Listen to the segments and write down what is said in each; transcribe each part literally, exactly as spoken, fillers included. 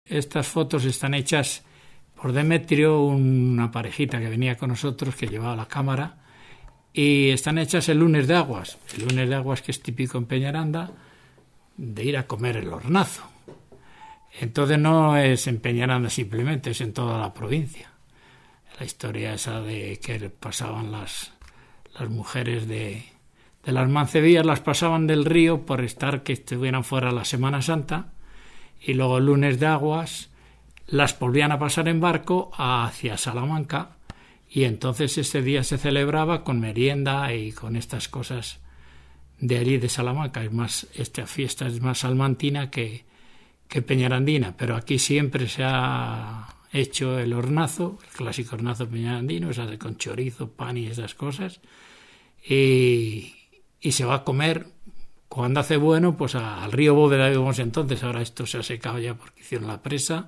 Estas fotos están hechas por Demetrio, una parejita que venía con nosotros, que llevaba la cámara, y están hechas el lunes de aguas. El lunes de aguas, que es típico en Peñaranda, de ir a comer el hornazo. Entonces no es en Peñaranda simplemente, es en toda la provincia. La historia esa de que pasaban las, las mujeres de, de las Mancebillas, las pasaban del río por estar que estuvieran fuera la Semana Santa, y luego el lunes de aguas las volvían a pasar en barco hacia Salamanca, y entonces ese día se celebraba con merienda y con estas cosas de allí de Salamanca. Es más, esta fiesta es más salmantina que, que peñarandina, pero aquí siempre se ha hecho el hornazo, el clásico hornazo peñarandino, se hace con chorizo, pan y esas cosas, y, y se va a comer. Cuando hace bueno, pues al río Bóveda íbamos entonces, ahora esto se ha secado ya porque hicieron la presa,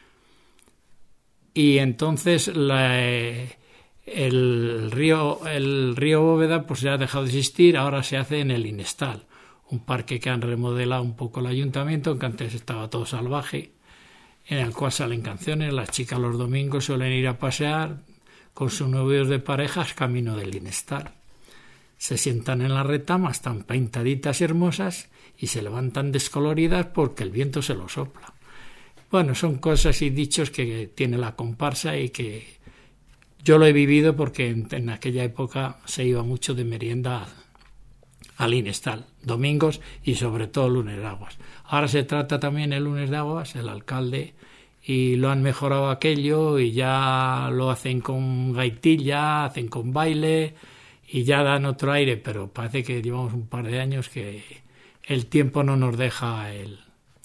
y entonces la, el río el río Bóveda pues ya ha dejado de existir, ahora se hace en el Inestal, un parque que han remodelado un poco el ayuntamiento, que antes estaba todo salvaje, en el cual salen canciones. Las chicas los domingos suelen ir a pasear con sus novios de parejas camino del Inestal. Se sientan en la retama, están pintaditas y hermosas, y se levantan descoloridas porque el viento se lo sopla. Bueno, son cosas y dichos que tiene la comparsa y que yo lo he vivido porque en, en aquella época se iba mucho de merienda al Inestal, domingos y sobre todo lunes de aguas. Ahora se trata también el lunes de aguas, el alcalde, y lo han mejorado aquello y ya lo hacen con gaitilla, hacen con baile y ya dan otro aire, pero parece que llevamos un par de años que el tiempo no nos deja el,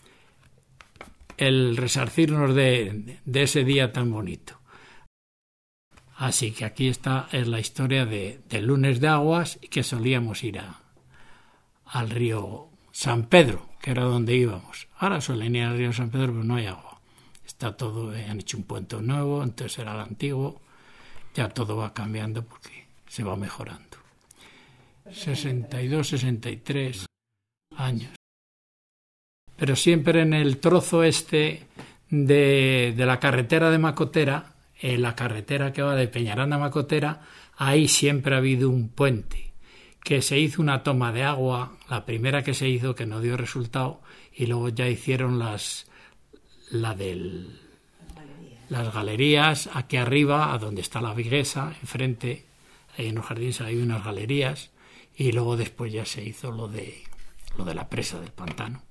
el resarcirnos de, de ese día tan bonito. Así que aquí está es la historia de, de lunes de aguas, y que solíamos ir a, al río San Pedro, que era donde íbamos. Ahora suelen ir al río San Pedro, pero no hay agua. Está todo, han hecho un puente nuevo, entonces era el antiguo. Ya todo va cambiando porque se va mejorando. sesenta y dos, sesenta y tres años. Pero siempre en el trozo este de, de la carretera de Macotera, en la carretera que va de Peñaranda a Macotera, ahí siempre ha habido un puente, que se hizo una toma de agua, la primera que se hizo, que no dio resultado, y luego ya hicieron las la del las galerías aquí arriba, a donde está la Viguesa, enfrente, ahí en los jardines hay unas galerías, y luego después ya se hizo lo de lo de la presa del pantano.